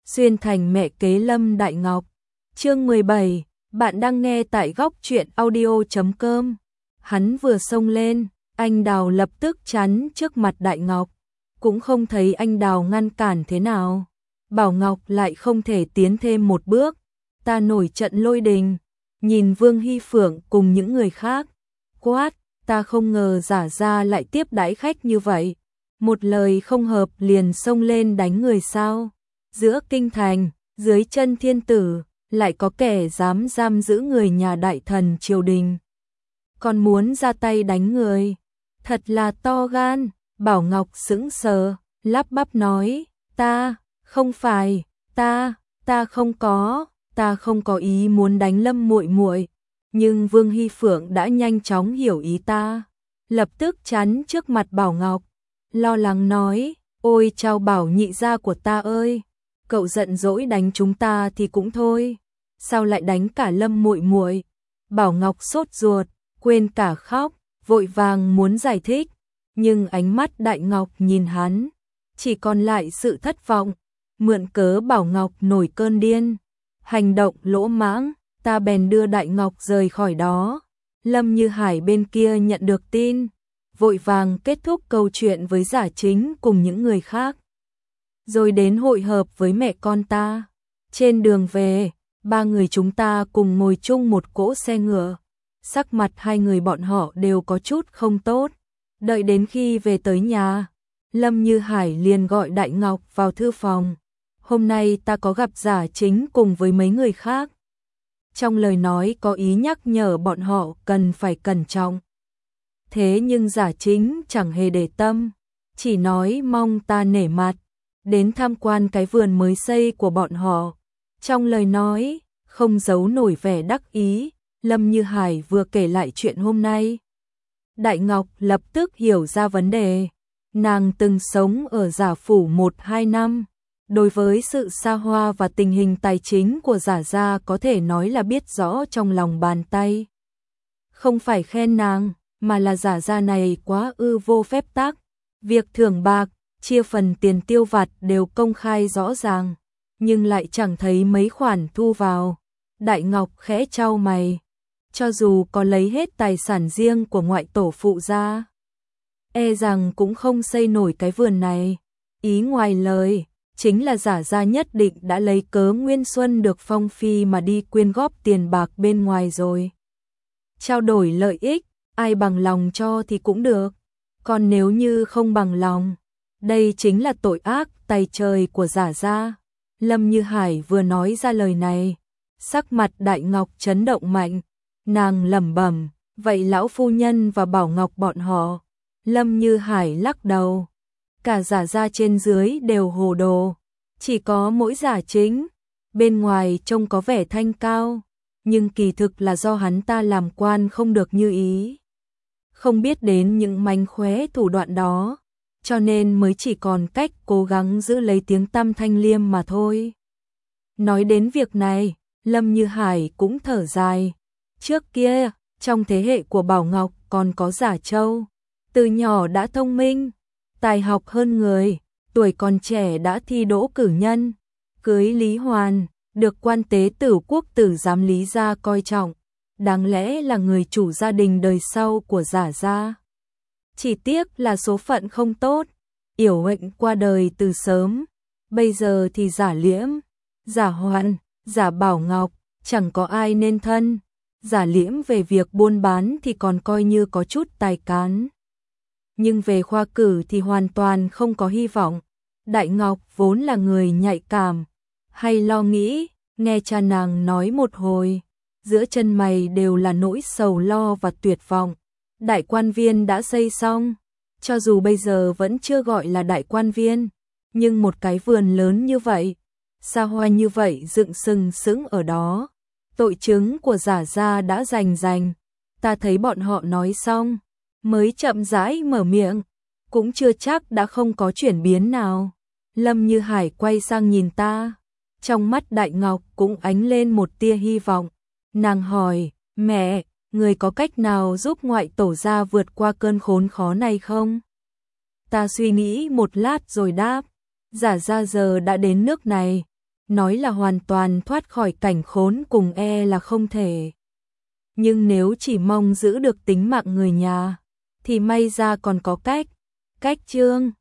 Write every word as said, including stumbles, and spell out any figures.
xuyên thành mẹ kế Lâm Đại Ngọc. Chương mười bảy, bạn đang nghe tại góc truyện audio chấm com. Hắn vừa xông lên, anh Đào lập tức chắn trước mặt Đại Ngọc, cũng không thấy anh Đào ngăn cản thế nào. Bảo Ngọc lại không thể tiến thêm một bước, ta nổi trận lôi đình, nhìn Vương Hy Phượng cùng những người khác, quát, ta không ngờ Giả Gia lại tiếp đãi khách như vậy, một lời không hợp liền xông lên đánh người sao? Giữa kinh thành, dưới chân thiên tử, lại có kẻ dám giam giữ người nhà đại thần triều đình, còn muốn ra tay đánh người, thật là to gan. Bảo Ngọc sững sờ, lắp bắp nói, ta, không phải, ta, ta không có, ta không có ý muốn đánh Lâm muội muội. Nhưng Vương Hy Phượng đã nhanh chóng hiểu ý ta, lập tức chắn trước mặt Bảo Ngọc, lo lắng nói, ôi chao Bảo nhị gia của ta ơi, cậu giận dỗi đánh chúng ta thì cũng thôi, sao lại đánh cả Lâm muội muội? Bảo Ngọc sốt ruột, quên cả khóc, vội vàng muốn giải thích, nhưng ánh mắt Đại Ngọc nhìn hắn, chỉ còn lại sự thất vọng, mượn cớ Bảo Ngọc nổi cơn điên, hành động lỗ mãng, ta bèn đưa Đại Ngọc rời khỏi đó. Lâm Như Hải bên kia nhận được tin, vội vàng kết thúc câu chuyện với Giả Chính cùng những người khác, rồi đến hội hợp với mẹ con ta. Trên đường về, ba người chúng ta cùng ngồi chung một cỗ xe ngựa, sắc mặt hai người bọn họ đều có chút không tốt. Đợi đến khi về tới nhà, Lâm Như Hải liền gọi Đại Ngọc vào thư phòng. Hôm nay ta có gặp Giả Chính cùng với mấy người khác. Trong lời nói có ý nhắc nhở bọn họ cần phải cẩn trọng. Thế nhưng Giả Chính chẳng hề để tâm, chỉ nói mong ta nể mặt, đến tham quan cái vườn mới xây của bọn họ. Trong lời nói, không giấu nổi vẻ đắc ý, Lâm Như Hải vừa kể lại chuyện hôm nay. Đại Ngọc lập tức hiểu ra vấn đề, nàng từng sống ở Giả Phủ một hai năm, đối với sự xa hoa và tình hình tài chính của Giả Gia có thể nói là biết rõ trong lòng bàn tay. Không phải khen nàng, mà là Giả Gia này quá ư vô phép tắc, việc thưởng bạc, chia phần tiền tiêu vặt đều công khai rõ ràng, nhưng lại chẳng thấy mấy khoản thu vào. Đại Ngọc khẽ chau mày, cho dù có lấy hết tài sản riêng của ngoại tổ phụ ra, e rằng cũng không xây nổi cái vườn này. Ý ngoài lời, chính là Giả Gia nhất định đã lấy cớ Nguyên Xuân được phong phi mà đi quyên góp tiền bạc bên ngoài rồi. Trao đổi lợi ích, ai bằng lòng cho thì cũng được, còn nếu như không bằng lòng, đây chính là tội ác tày trời của Giả Gia. Lâm Như Hải vừa nói ra lời này, sắc mặt Đại Ngọc chấn động mạnh, nàng lẩm bẩm, vậy lão phu nhân và Bảo Ngọc bọn họ? Lâm Như Hải lắc đầu, cả Giả Gia trên dưới đều hồ đồ, chỉ có mỗi Giả Chính, bên ngoài trông có vẻ thanh cao, nhưng kỳ thực là do hắn ta làm quan không được như ý, không biết đến những mánh khóe thủ đoạn đó, cho nên mới chỉ còn cách cố gắng giữ lấy tiếng tăm thanh liêm mà thôi. Nói đến việc này, Lâm Như Hải cũng thở dài. Trước kia, trong thế hệ của Bảo Ngọc còn có Giả Châu, từ nhỏ đã thông minh, tài học hơn người, tuổi còn trẻ đã thi đỗ cử nhân, cưới Lý Hoàn, được quan tế tử quốc tử giám Lý gia coi trọng, đáng lẽ là người chủ gia đình đời sau của Giả Gia. Chỉ tiếc là số phận không tốt, yểu mệnh qua đời từ sớm, bây giờ thì Giả Liễm, Giả Hoàn, Giả Bảo Ngọc, chẳng có ai nên thân. Giả Liễm về việc buôn bán thì còn coi như có chút tài cán, nhưng về khoa cử thì hoàn toàn không có hy vọng. Đại Ngọc vốn là người nhạy cảm, hay lo nghĩ, nghe cha nàng nói một hồi, giữa chân mày đều là nỗi sầu lo và tuyệt vọng. Đại quan viên đã xây xong, cho dù bây giờ vẫn chưa gọi là đại quan viên, nhưng một cái vườn lớn như vậy, xa hoa như vậy dựng sừng sững ở đó, tội chứng của Giả Gia đã rành rành. Ta thấy bọn họ nói xong, mới chậm rãi mở miệng, cũng chưa chắc đã không có chuyển biến nào. Lâm Như Hải quay sang nhìn ta, trong mắt Đại Ngọc cũng ánh lên một tia hy vọng. Nàng hỏi, mẹ, người có cách nào giúp ngoại tổ gia vượt qua cơn khốn khó này không? Ta suy nghĩ một lát rồi đáp, Giả Gia giờ đã đến nước này, nói là hoàn toàn thoát khỏi cảnh khốn cùng e là không thể. Nhưng nếu chỉ mong giữ được tính mạng người nhà, thì may ra còn có cách. Cách Trương